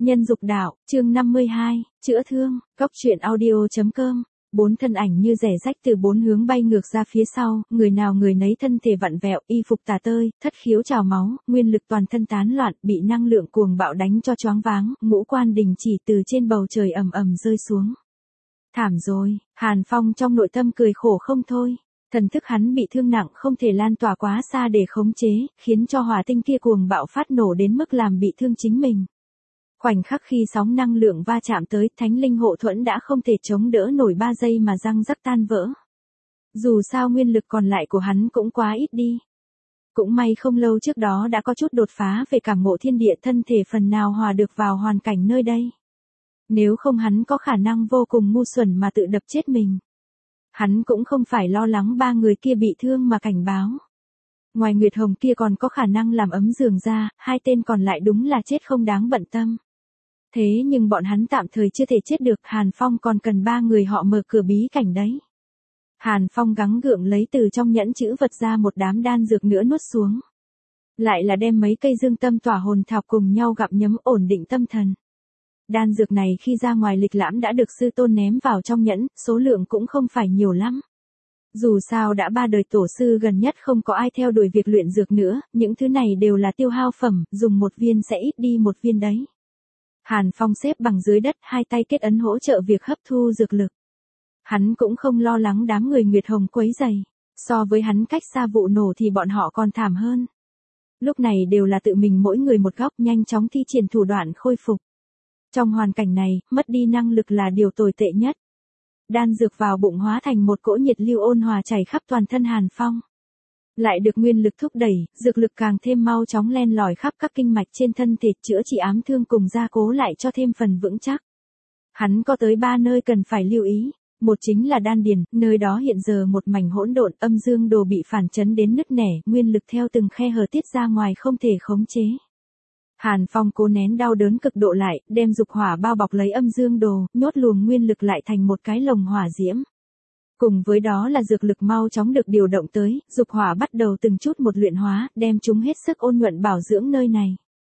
Nhân dục đạo, chương 52, chữa thương, Cóc truyện audio.com. Bốn thân ảnh như rẻ rách từ bốn hướng bay ngược ra phía sau, người nào người nấy thân thể vặn vẹo, y phục tả tơi, thất khiếu trào máu, nguyên lực toàn thân tán loạn, bị năng lượng cuồng bạo đánh cho choáng váng, ngũ quan đình chỉ từ trên bầu trời ầm ầm rơi xuống. Thảm rồi, Hàn Phong trong nội tâm cười khổ không thôi. Thần thức hắn bị thương nặng không thể lan tỏa quá xa để khống chế, khiến cho hỏa tinh kia cuồng bạo phát nổ đến mức làm bị thương chính mình. Khoảnh khắc khi sóng năng lượng va chạm tới, thánh linh hộ thuẫn đã không thể chống đỡ nổi 3 giây mà răng rắc tan vỡ. Dù sao nguyên lực còn lại của hắn cũng quá ít đi. Cũng may không lâu trước đó đã có chút đột phá về cảm ngộ thiên địa, thân thể phần nào hòa được vào hoàn cảnh nơi đây. Nếu không hắn có khả năng vô cùng ngu xuẩn mà tự đập chết mình. Hắn cũng không phải lo lắng 3 người kia bị thương mà cảnh báo. Ngoài Nguyệt Hồng kia còn có khả năng làm ấm giường ra, 2 tên còn lại đúng là chết không đáng bận tâm. Thế nhưng bọn hắn tạm thời chưa thể chết được, Hàn Phong còn cần 3 người họ mở cửa bí cảnh đấy. Hàn Phong gắng gượng lấy từ trong nhẫn chữ vật ra một đám đan dược nữa nuốt xuống. Lại là đem mấy cây dương tâm tỏa hồn thảo cùng nhau gặm nhấm ổn định tâm thần. Đan dược này khi ra ngoài lịch lãm đã được sư tôn ném vào trong nhẫn, số lượng cũng không phải nhiều lắm. Dù sao đã 3 đời tổ sư gần nhất không có ai theo đuổi việc luyện dược nữa, những thứ này đều là tiêu hao phẩm, dùng một viên sẽ ít đi một viên đấy. Hàn Phong xếp bằng dưới đất, 2 tay kết ấn hỗ trợ việc hấp thu dược lực. Hắn cũng không lo lắng đám người Nguyệt Hồng quấy rầy. So với hắn cách xa vụ nổ thì bọn họ còn thảm hơn. Lúc này đều là tự mình mỗi người một góc, nhanh chóng thi triển thủ đoạn khôi phục. Trong hoàn cảnh này, mất đi năng lực là điều tồi tệ nhất. Đan dược vào bụng hóa thành một cỗ nhiệt lưu ôn hòa chảy khắp toàn thân Hàn Phong. Lại được nguyên lực thúc đẩy, dược lực càng thêm mau chóng len lỏi khắp các kinh mạch trên thân thể, chữa trị ám thương cùng gia cố lại cho thêm phần vững chắc. Hắn có tới 3 nơi cần phải lưu ý. Một chính là đan điền, nơi đó hiện giờ một mảnh hỗn độn, âm dương đồ bị phản chấn đến nứt nẻ, nguyên lực theo từng khe hở tiết ra ngoài không thể khống chế. Hàn Phong cố nén đau đớn cực độ lại, đem dục hỏa bao bọc lấy âm dương đồ, nhốt luồng nguyên lực lại thành một cái lồng hỏa diễm. Cùng với đó là dược lực mau chóng được điều động tới, dục hỏa bắt đầu từng chút một luyện hóa, đem chúng hết sức ôn nhuận bảo dưỡng nơi này.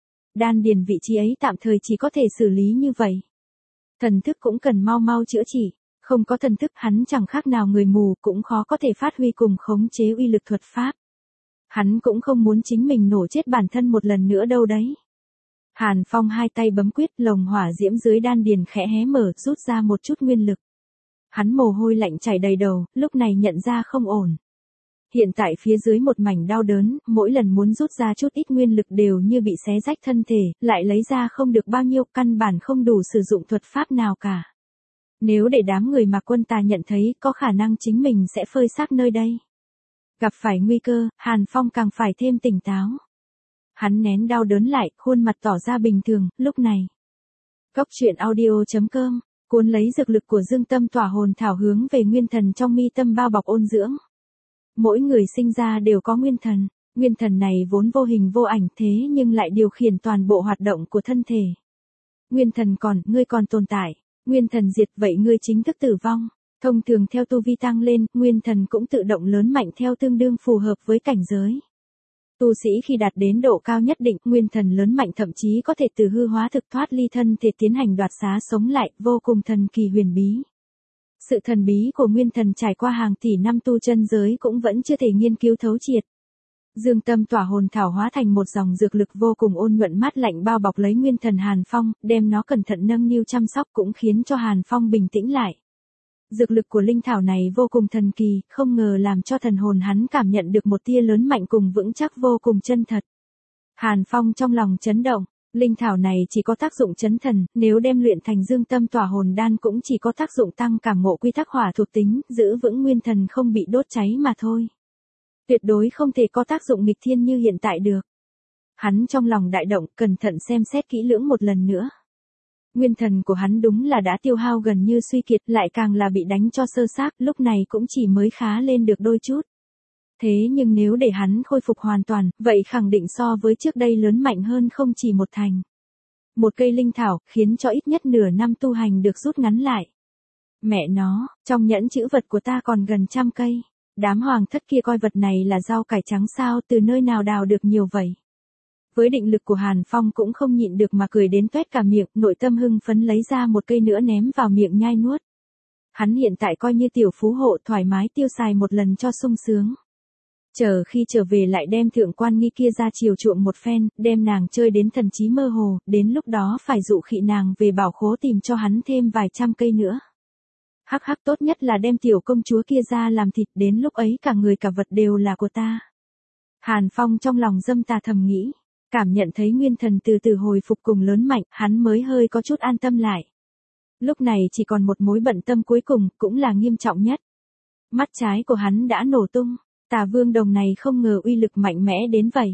Đan điền vị trí ấy tạm thời chỉ có thể xử lý như vậy. Thần thức cũng cần mau mau chữa trị. Không có thần thức hắn chẳng khác nào người mù, cũng khó có thể phát huy cùng khống chế uy lực thuật pháp. Hắn cũng không muốn chính mình nổ chết bản thân một lần nữa đâu đấy. Hàn Phong 2 tay bấm quyết, lồng hỏa diễm dưới đan điền khẽ hé mở, rút ra một chút nguyên lực. Hắn mồ hôi lạnh chảy đầy đầu, lúc này nhận ra không ổn. Hiện tại phía dưới một mảnh đau đớn, mỗi lần muốn rút ra chút ít nguyên lực đều như bị xé rách thân thể, lại lấy ra không được bao nhiêu, căn bản không đủ sử dụng thuật pháp nào cả. Nếu để đám người Mạc Quân Tà nhận thấy, có khả năng chính mình sẽ phơi xác nơi đây. Gặp phải nguy cơ, Hàn Phong càng phải thêm tỉnh táo. Hắn nén đau đớn lại, khuôn mặt tỏ ra bình thường, lúc này. Cóc truyện audio.com, cuốn lấy dược lực của dương tâm tỏa hồn thảo hướng về nguyên thần trong mi tâm bao bọc ôn dưỡng. Mỗi người sinh ra đều có nguyên thần này vốn vô hình vô ảnh thế nhưng lại điều khiển toàn bộ hoạt động của thân thể. Nguyên thần còn, ngươi còn tồn tại. Nguyên thần diệt, vậy ngươi chính thức tử vong. Thông thường theo tu vi tăng lên, nguyên thần cũng tự động lớn mạnh theo tương đương phù hợp với cảnh giới. Tu sĩ khi đạt đến độ cao nhất định, nguyên thần lớn mạnh thậm chí có thể từ hư hóa thực thoát ly thân thể tiến hành đoạt xá sống lại, vô cùng thần kỳ huyền bí. Sự thần bí của nguyên thần trải qua hàng tỷ năm tu chân giới cũng vẫn chưa thể nghiên cứu thấu triệt. Dương tâm tỏa hồn thảo hóa thành một dòng dược lực vô cùng ôn nhuận mát lạnh bao bọc lấy nguyên thần Hàn Phong, đem nó cẩn thận nâng niu chăm sóc cũng khiến cho Hàn Phong bình tĩnh lại. Dược lực của linh thảo này vô cùng thần kỳ, không ngờ làm cho thần hồn hắn cảm nhận được một tia lớn mạnh cùng vững chắc vô cùng chân thật. Hàn Phong trong lòng chấn động, linh thảo này chỉ có tác dụng chấn thần, nếu đem luyện thành dương tâm tỏa hồn đan cũng chỉ có tác dụng tăng cảm ngộ quy tắc hỏa thuộc tính, giữ vững nguyên thần không bị đốt cháy mà thôi. Tuyệt đối không thể có tác dụng nghịch thiên như hiện tại được. Hắn trong lòng đại động, cẩn thận xem xét kỹ lưỡng một lần nữa. Nguyên thần của hắn đúng là đã tiêu hao gần như suy kiệt, lại càng là bị đánh cho sơ xác, lúc này cũng chỉ mới khá lên được đôi chút. Thế nhưng nếu để hắn khôi phục hoàn toàn, vậy khẳng định so với trước đây lớn mạnh hơn không chỉ một thành. Một cây linh thảo, khiến cho ít nhất nửa năm tu hành được rút ngắn lại. Mẹ nó, trong nhẫn chữ vật của ta còn gần 100 cây. Đám hoàng thất kia coi vật này là rau cải trắng sao, từ nơi nào đào được nhiều vậy. Với định lực của Hàn Phong cũng không nhịn được mà cười đến toét cả miệng, nội tâm hưng phấn lấy ra một cây nữa ném vào miệng nhai nuốt. Hắn hiện tại coi như tiểu phú hộ thoải mái tiêu xài một lần cho sung sướng. Chờ khi trở về lại đem thượng quan nghi kia ra chiều chuộng một phen, đem nàng chơi đến thần trí mơ hồ, đến lúc đó phải dụ khị nàng về bảo khố tìm cho hắn thêm vài trăm cây nữa. Hắc hắc, tốt nhất là đem tiểu công chúa kia ra làm thịt, đến lúc ấy cả người cả vật đều là của ta. Hàn Phong trong lòng dâm tà thầm nghĩ, cảm nhận thấy nguyên thần từ từ hồi phục cùng lớn mạnh, hắn mới hơi có chút an tâm lại. Lúc này chỉ còn một mối bận tâm cuối cùng, cũng là nghiêm trọng nhất. Mắt trái của hắn đã nổ tung, Tà Vương Đồng này không ngờ uy lực mạnh mẽ đến vậy.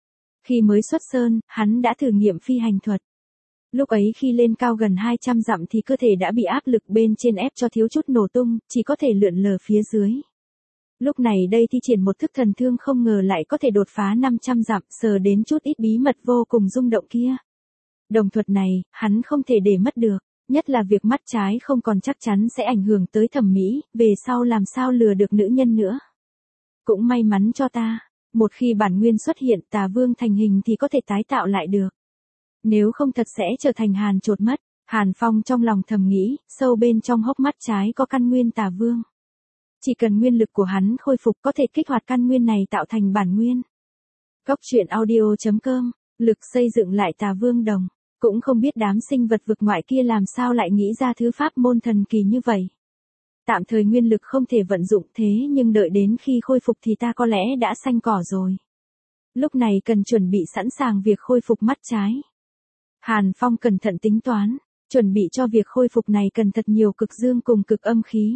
Khi mới xuất sơn, hắn đã thử nghiệm phi hành thuật. Lúc ấy khi lên cao gần 200 dặm thì cơ thể đã bị áp lực bên trên ép cho thiếu chút nổ tung, chỉ có thể lượn lờ phía dưới. Lúc này đây thi triển một thức thần thương không ngờ lại có thể đột phá 500 dặm, sờ đến chút ít bí mật vô cùng rung động kia. Đồng thuật này, hắn không thể để mất được, nhất là việc mắt trái không còn chắc chắn sẽ ảnh hưởng tới thẩm mỹ, về sau làm sao lừa được nữ nhân nữa. Cũng may mắn cho ta, một khi bản nguyên xuất hiện Tà Vương thành hình thì có thể tái tạo lại được. Nếu không thật sẽ trở thành Hàn chột mất. Hàn Phong trong lòng thầm nghĩ, sâu bên trong hốc mắt trái có căn nguyên Tà Vương. Chỉ cần nguyên lực của hắn khôi phục có thể kích hoạt căn nguyên này tạo thành bản nguyên. Góc truyện audio.com, lực xây dựng lại Tà Vương Đồng. Cũng không biết đám sinh vật vực ngoại kia làm sao lại nghĩ ra thứ pháp môn thần kỳ như vậy. Tạm thời nguyên lực không thể vận dụng thế nhưng đợi đến khi khôi phục thì ta có lẽ đã xanh cỏ rồi. Lúc này cần chuẩn bị sẵn sàng việc khôi phục mắt trái. Hàn Phong cẩn thận tính toán, chuẩn bị cho việc khôi phục này cần thật nhiều cực dương cùng cực âm khí.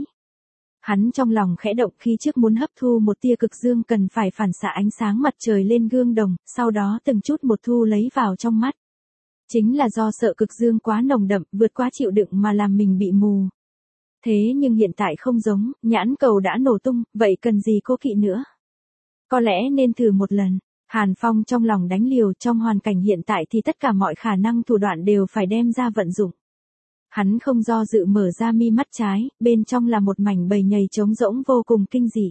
Hắn trong lòng khẽ động khi trước muốn hấp thu một tia cực dương cần phải phản xạ ánh sáng mặt trời lên gương đồng, sau đó từng chút một thu lấy vào trong mắt. Chính là do sợ cực dương quá nồng đậm, vượt quá chịu đựng mà làm mình bị mù. Thế nhưng hiện tại không giống, nhãn cầu đã nổ tung, vậy cần gì cố kỵ nữa? Có lẽ nên thử một lần. Hàn Phong trong lòng đánh liều, trong hoàn cảnh hiện tại thì tất cả mọi khả năng thủ đoạn đều phải đem ra vận dụng. Hắn không do dự mở ra mi mắt trái, bên trong là một mảnh bầy nhầy trống rỗng vô cùng kinh dị.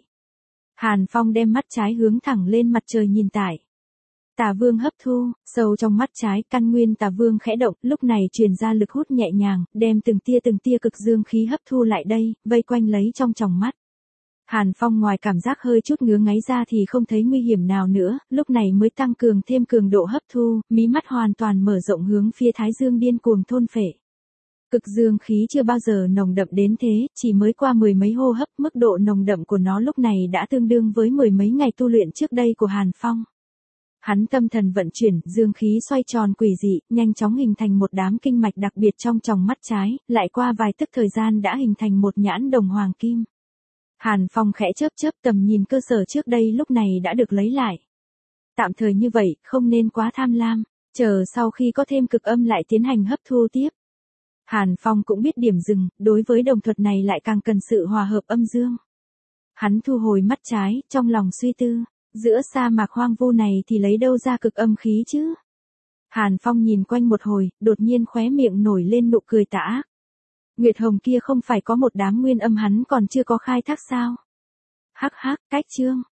Hàn Phong đem mắt trái hướng thẳng lên mặt trời nhìn tại. Tà Vương hấp thu, sâu trong mắt trái, căn nguyên Tà Vương khẽ động, lúc này truyền ra lực hút nhẹ nhàng, đem từng tia cực dương khí hấp thu lại đây, vây quanh lấy trong tròng mắt. Hàn Phong ngoài cảm giác hơi chút ngứa ngáy ra thì không thấy nguy hiểm nào nữa, lúc này mới tăng cường thêm cường độ hấp thu, mí mắt hoàn toàn mở rộng hướng phía thái dương điên cuồng thôn phệ. Cực dương khí chưa bao giờ nồng đậm đến thế, chỉ mới qua mười mấy hô hấp, mức độ nồng đậm của nó lúc này đã tương đương với mười mấy ngày tu luyện trước đây của Hàn Phong. Hắn tâm thần vận chuyển, dương khí xoay tròn quỷ dị, nhanh chóng hình thành một đám kinh mạch đặc biệt trong tròng mắt trái, lại qua vài tức thời gian đã hình thành một nhãn đồng hoàng kim. Hàn Phong khẽ chớp tầm nhìn cơ sở trước đây lúc này đã được lấy lại. Tạm thời như vậy, không nên quá tham lam, chờ sau khi có thêm cực âm lại tiến hành hấp thu tiếp. Hàn Phong cũng biết điểm dừng, đối với đồng thuật này lại càng cần sự hòa hợp âm dương. Hắn thu hồi mắt trái, trong lòng suy tư, giữa sa mạc hoang vu này thì lấy đâu ra cực âm khí chứ? Hàn Phong nhìn quanh một hồi, đột nhiên khóe miệng nổi lên nụ cười tà ác. Nguyệt Hồng kia không phải có một đám nguyên âm hắn còn chưa có khai thác sao? Hắc hắc, cách chương.